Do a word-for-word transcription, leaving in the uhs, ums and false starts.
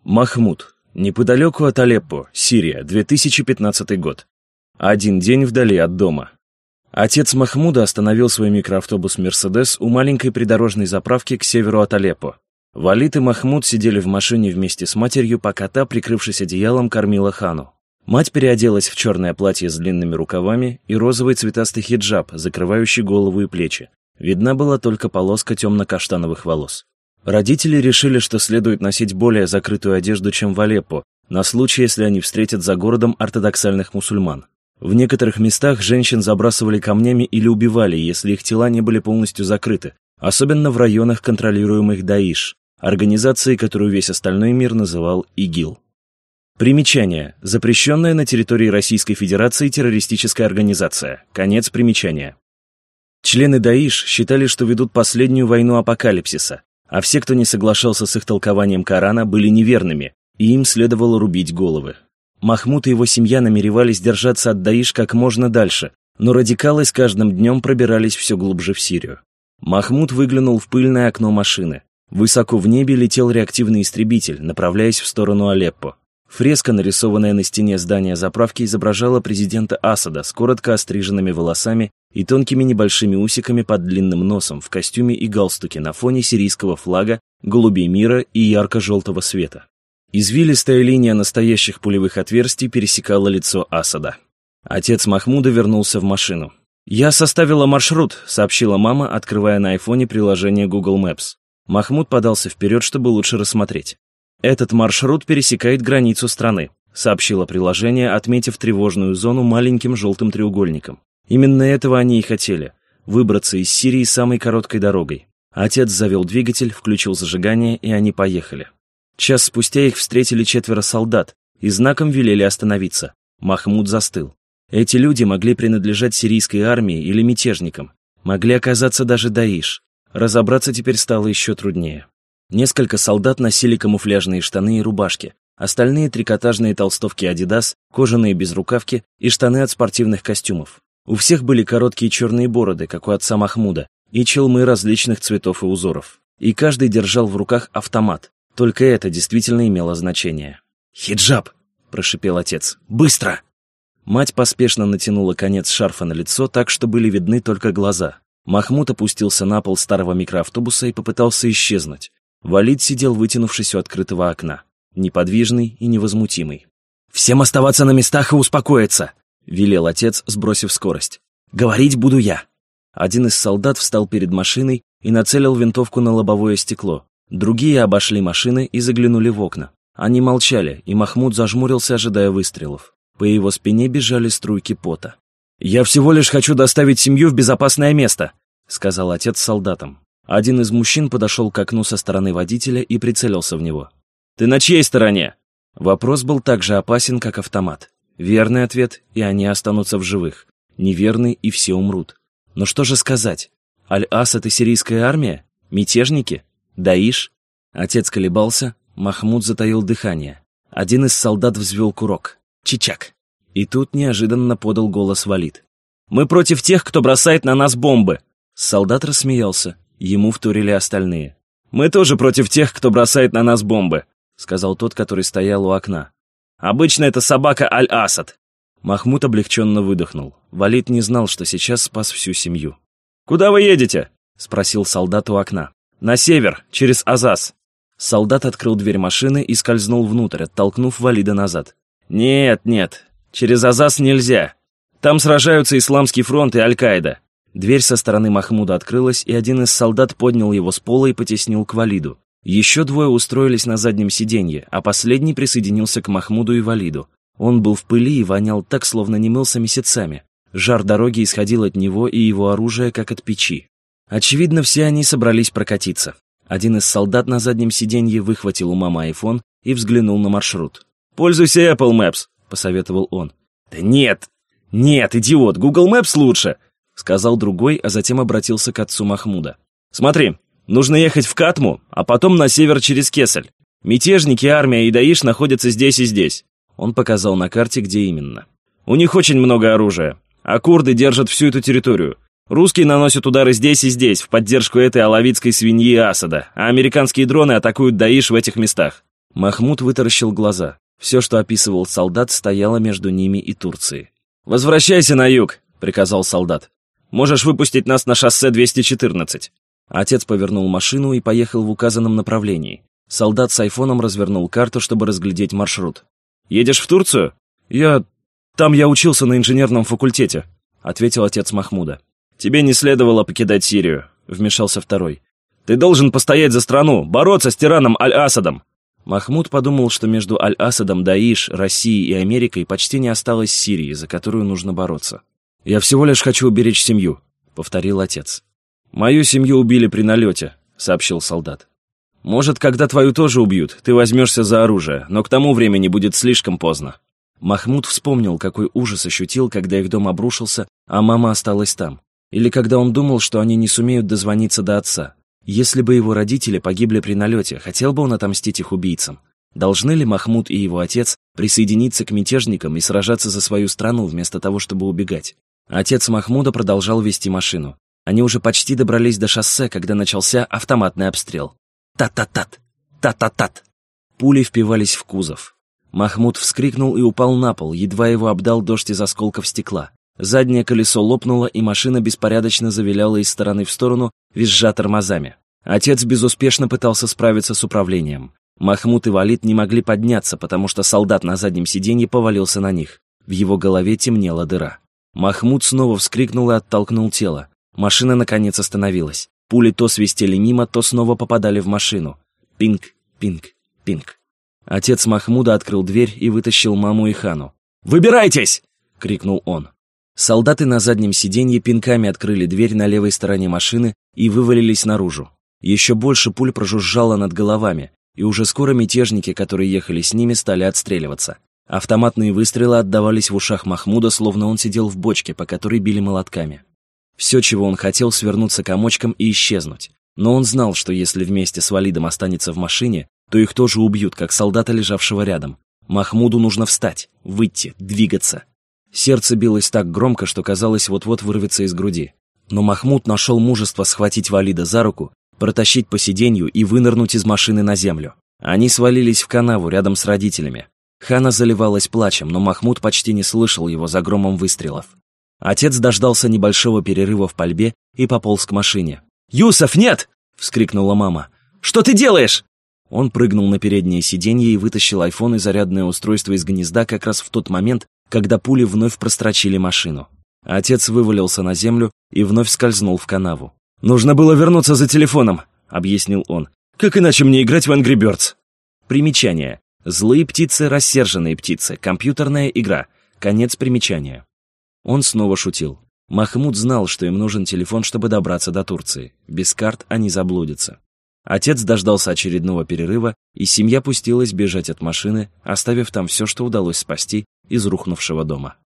Махмуд. Неподалеку от Алеппо, Сирия, две тысячи пятнадцатый год. Один день вдали от дома. Отец Махмуда остановил свой микроавтобус «Мерседес» у маленькой придорожной заправки к северу от Алеппо. Валид и Махмуд сидели в машине вместе с матерью, пока та, прикрывшись одеялом, кормила Хану. Мать переоделась в черное платье с длинными рукавами и розовый цветастый хиджаб, закрывающий голову и плечи. Видна была только полоска темно-каштановых волос. Родители решили, что следует носить более закрытую одежду, чем в Алеппо, на случай, если они встретят за городом ортодоксальных мусульман. В некоторых местах женщин забрасывали камнями или убивали, если их тела не были полностью закрыты, особенно в районах, контролируемых Даиш, организацией, которую весь остальной мир называл ИГИЛ. Примечание. Запрещенная на территории Российской Федерации террористическая организация. Конец примечания. Члены Даиш считали, что ведут последнюю войну апокалипсиса, а все, кто не соглашался с их толкованием Корана, были неверными, и им следовало рубить головы. Махмуд и его семья намеревались держаться от Даиш как можно дальше, но радикалы с каждым днем пробирались все глубже в Сирию. Махмуд выглянул в пыльное окно машины. Высоко в небе летел реактивный истребитель, направляясь в сторону Алеппо. Фреска, нарисованная на стене здания заправки, изображала президента Асада с коротко остриженными волосами и тонкими небольшими усиками под длинным носом в костюме и галстуке на фоне сирийского флага, голубей мира и ярко-желтого света. Извилистая линия настоящих пулевых отверстий пересекала лицо Асада. Отец Махмуда вернулся в машину. «Я составила маршрут», — сообщила мама, открывая на айфоне приложение Google Maps. Махмуд подался вперед, чтобы лучше рассмотреть. «Этот маршрут пересекает границу страны», — сообщило приложение, отметив тревожную зону маленьким желтым треугольником. Именно этого они и хотели — выбраться из Сирии самой короткой дорогой. Отец завел двигатель, включил зажигание, и они поехали. Час спустя их встретили четверо солдат и знаком велели остановиться. Махмуд застыл. Эти люди могли принадлежать сирийской армии или мятежникам, могли оказаться даже Даиш. Разобраться теперь стало еще труднее. Несколько солдат носили камуфляжные штаны и рубашки, остальные трикотажные толстовки Adidas, кожаные безрукавки и штаны от спортивных костюмов. У всех были короткие черные бороды, как у отца Махмуда, и челмы различных цветов и узоров. И каждый держал в руках автомат. Только это действительно имело значение. «Хиджаб!» – прошипел отец. «Быстро!» Мать поспешно натянула конец шарфа на лицо так, что были видны только глаза. Махмуд опустился на пол старого микроавтобуса и попытался исчезнуть. Валид сидел, вытянувшись у открытого окна, неподвижный и невозмутимый. «Всем оставаться на местах и успокоиться!» — велел отец, сбросив скорость. «Говорить буду я!» Один из солдат встал перед машиной и нацелил винтовку на лобовое стекло. Другие обошли машины и заглянули в окна. Они молчали, и Махмуд зажмурился, ожидая выстрелов. По его спине бежали струйки пота. «Я всего лишь хочу доставить семью в безопасное место», — сказал отец солдатам. Один из мужчин подошел к окну со стороны водителя и прицелился в него. «Ты на чьей стороне?» Вопрос был так же опасен, как автомат. Верный ответ, и они останутся в живых. Неверный, и все умрут. Но что же сказать? Аль-Асад и сирийская армия? Мятежники? Даиш? Отец колебался, Махмуд затаил дыхание. Один из солдат взвел курок. Чичак. И тут неожиданно подал голос Валид. «Мы против тех, кто бросает на нас бомбы!» Солдат рассмеялся. Ему вторили остальные. «Мы тоже против тех, кто бросает на нас бомбы», сказал тот, который стоял у окна. «Обычно это собака Аль-Асад». Махмуд облегченно выдохнул. Валид не знал, что сейчас спас всю семью. «Куда вы едете?» спросил солдат у окна. «На север, через Азаз». Солдат открыл дверь машины и скользнул внутрь, оттолкнув Валида назад. «Нет, нет, через Азаз нельзя. Там сражаются Исламский фронт и Аль-Каида». Дверь со стороны Махмуда открылась, и один из солдат поднял его с пола и потеснил к Валиду. Еще двое устроились на заднем сиденье, а последний присоединился к Махмуду и Валиду. Он был в пыли и вонял так, словно не мылся месяцами. Жар дороги исходил от него и его оружия, как от печи. Очевидно, все они собрались прокатиться. Один из солдат на заднем сиденье выхватил у мамы айфон и взглянул на маршрут. «Пользуйся Apple Maps», — посоветовал он. «Да нет, нет, идиот, Google Maps лучше», — сказал другой, а затем обратился к отцу Махмуда. «Смотри, нужно ехать в Катму, а потом на север через Кесель. Мятежники, армия и Даиш находятся здесь и здесь». Он показал на карте, где именно. «У них очень много оружия, а курды держат всю эту территорию. Русские наносят удары здесь и здесь, в поддержку этой алавитской свиньи Асада, а американские дроны атакуют Даиш в этих местах. Махмуд вытаращил глаза. Все, что описывал солдат, стояло между ними и Турцией. «Возвращайся на юг!» — приказал солдат. «Можешь выпустить нас на шоссе двести четырнадцать». Отец повернул машину и поехал в указанном направлении. Солдат с айфоном развернул карту, чтобы разглядеть маршрут. «Едешь в Турцию?» «Я... Там я учился на инженерном факультете», — ответил отец Махмуда. «Тебе не следовало покидать Сирию», — вмешался второй. «Ты должен постоять за страну, бороться с тираном Аль-Асадом». Махмуд подумал, что между Аль-Асадом, Даиш, Россией и Америкой почти не осталось Сирии, за которую нужно бороться. «Я всего лишь хочу уберечь семью», — повторил отец. «Мою семью убили при налете», — сообщил солдат. «Может, когда твою тоже убьют, ты возьмешься за оружие, но к тому времени будет слишком поздно». Махмуд вспомнил, какой ужас ощутил, когда их дом обрушился, а мама осталась там. Или когда он думал, что они не сумеют дозвониться до отца. Если бы его родители погибли при налете, хотел бы он отомстить их убийцам? Должны ли Махмуд и его отец присоединиться к мятежникам и сражаться за свою страну, вместо того, чтобы убегать? Отец Махмуда продолжал вести машину. Они уже почти добрались до шоссе, когда начался автоматный обстрел. Та-та-тат! Та-та-тат! Пули впивались в кузов. Махмуд вскрикнул и упал на пол, едва его обдал дождь из осколков стекла. Заднее колесо лопнуло, и машина беспорядочно завиляла из стороны в сторону, визжа тормозами. Отец безуспешно пытался справиться с управлением. Махмуд и Валид не могли подняться, потому что солдат на заднем сиденье повалился на них. В его голове темнела дыра. Махмуд снова вскрикнул и оттолкнул тело. Машина, наконец, остановилась. Пули то свистели мимо, то снова попадали в машину. Пинг, пинг, пинг. Отец Махмуда открыл дверь и вытащил маму и Хану. «Выбирайтесь!» — крикнул он. Солдаты на заднем сиденье пинками открыли дверь на левой стороне машины и вывалились наружу. Еще больше пуль прожужжало над головами, и уже скоро мятежники, которые ехали с ними, стали отстреливаться. Автоматные выстрелы отдавались в ушах Махмуда, словно он сидел в бочке, по которой били молотками. Все, чего он хотел, свернуться комочком и исчезнуть. Но он знал, что если вместе с Валидом останется в машине, то их тоже убьют, как солдата, лежавшего рядом. Махмуду нужно встать, выйти, двигаться. Сердце билось так громко, что казалось, вот-вот вырвется из груди. Но Махмуд нашел мужество схватить Валида за руку, протащить по сиденью и вынырнуть из машины на землю. Они свалились в канаву рядом с родителями. Хана заливалась плачем, но Махмуд почти не слышал его за громом выстрелов. Отец дождался небольшого перерыва в пальбе и пополз к машине. «Юсов, нет!» — вскрикнула мама. «Что ты делаешь?» Он прыгнул на переднее сиденье и вытащил айфон и зарядное устройство из гнезда как раз в тот момент, когда пули вновь прострочили машину. Отец вывалился на землю и вновь скользнул в канаву. «Нужно было вернуться за телефоном», — объяснил он. «Как иначе мне играть в Angry Birds?» Примечание. Злые птицы, рассерженные птицы. Компьютерная игра. Конец примечания. Он снова шутил. Махмуд знал, что им нужен телефон, чтобы добраться до Турции. Без карт они заблудятся. Отец дождался очередного перерыва, и семья пустилась бежать от машины, оставив там все, что удалось спасти из рухнувшего дома.